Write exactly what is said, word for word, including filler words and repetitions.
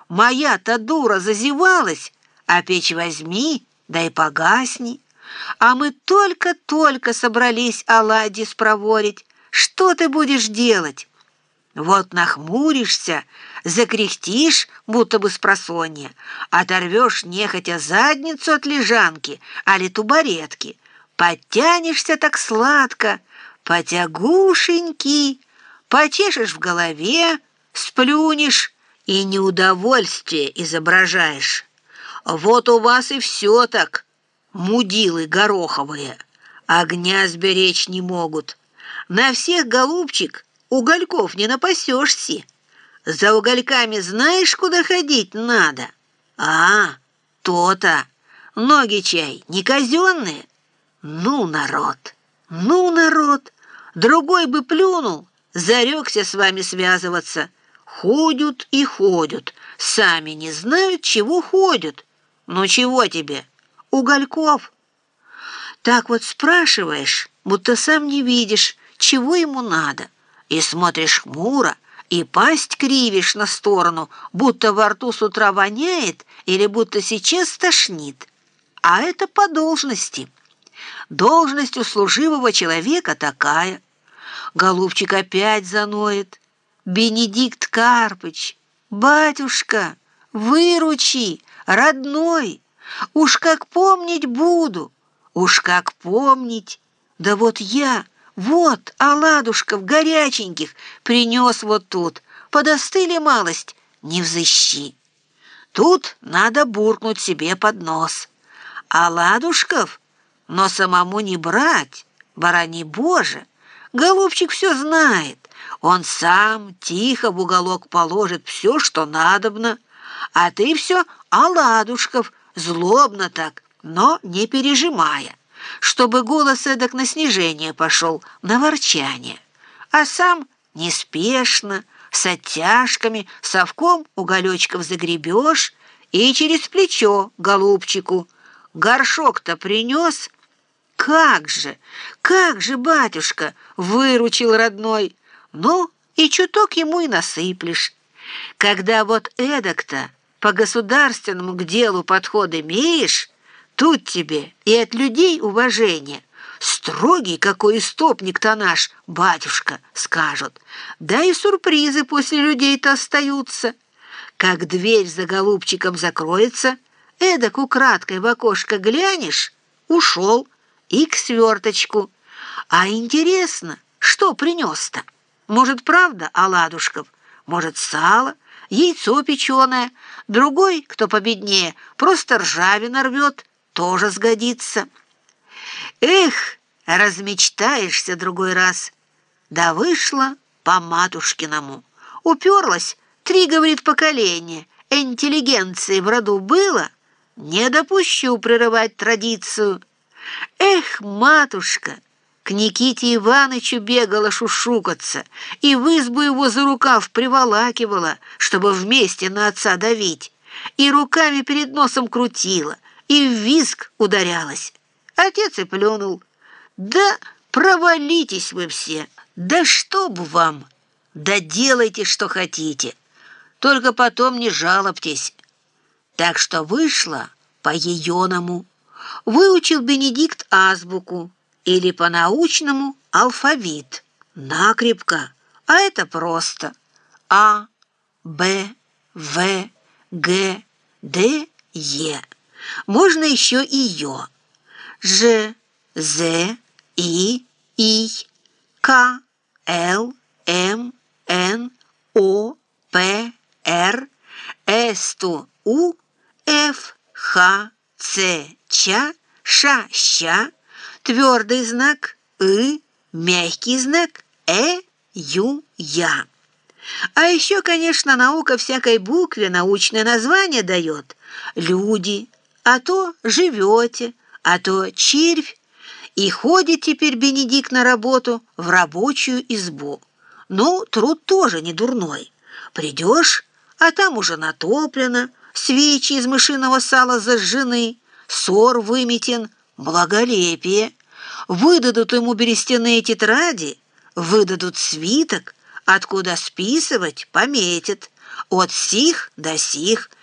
Моя-то дура зазевалась, а печь возьми, да и погасни. А мы только-только собрались оладьи спроворить. Что ты будешь делать? Вот нахмуришься, закряхтишь, будто бы спросонья, оторвешь нехотя задницу от лежанки, али тубаретки, подтянешься так сладко, потягушенький, почешешь в голове, сплюнешь и неудовольствие изображаешь. Вот у вас и все так, мудилы гороховые, огня сберечь не могут. На всех, голубчик, угольков не напасешься. За угольками знаешь, куда ходить надо? А, то-то. Ноги чай не казенные? Ну, народ, ну, народ. Другой бы плюнул, зарекся с вами связываться. Ходят и ходят, сами не знают, чего ходят. Ну, чего тебе? Угольков? Так вот спрашиваешь, будто сам не видишь, чего ему надо, и смотришь хмуро, и пасть кривишь на сторону, будто во рту с утра воняет или будто сейчас тошнит. А это по должности. Должность у служивого человека такая. Голубчик опять заноет. Бенедикт Карпыч, батюшка, выручи, родной, уж как помнить буду, уж как помнить. Да вот я, вот, оладушков горяченьких принес вот тут, подостыли малость, не взыщи. Тут надо буркнуть себе под нос. Оладушков, но самому не брать, барани Боже, голубчик все знает. Он сам тихо в уголок положит все, что надобно, а ты все оладушков, злобно так, но не пережимая, чтобы голос эдак на снижение пошел, на ворчание, а сам неспешно, с оттяжками, совком уголечков загребешь и через плечо голубчику. Горшок-то принес? Как же, как же, батюшка, выручил родной. Ну, и чуток ему и насыплешь. Когда вот эдак-то по государственному к делу подход имеешь, тут тебе и от людей уважение. Строгий какой истопник-то наш, батюшка, скажут. Да и сюрпризы после людей-то остаются. Как дверь за голубчиком закроется, эдак украдкой в окошко глянешь, ушел и к сверточку. А интересно, что принес-то? Может, правда, оладушков, может, сало, яйцо печеное, другой, кто победнее, просто ржавина рвет, тоже сгодится. Эх, размечтаешься другой раз. Да вышло по матушкиному. Уперлась, три, говорит, поколения, интеллигенции в роду было, не допущу прерывать традицию. Эх, матушка! К Никите Иванычу бегала шушукаться и в избу его за рукав приволакивала, чтобы вместе на отца давить, и руками перед носом крутила, и в визг ударялась. Отец и плюнул. Да провалитесь вы все, да чтоб вам, да делайте, что хотите, только потом не жалобтесь. Так что вышло по-ееному. Выучил Бенедикт азбуку, или по-научному алфавит. Накрепко, а это просто. А, Б, В, Г, Д, Е. Можно еще и Ё. Ж, З, И, И, К, Л, М, Н, О, П, Р, С, Т, У, Ф, Х, Ц, Ч, Ш, Щ, твердый знак «ы», мягкий знак «э», «ю», «я». А еще, конечно, наука всякой букве научное название дает. Люди, а то живете, а то червь. И ходит теперь Бенедикт на работу в рабочую избу. Ну, труд тоже не дурной. Придешь, а там уже натоплено, свечи из мышиного сала зажжены, сор выметен, благолепие. Выдадут ему берестяные тетради, выдадут свиток, откуда списывать пометят. От сих до сих,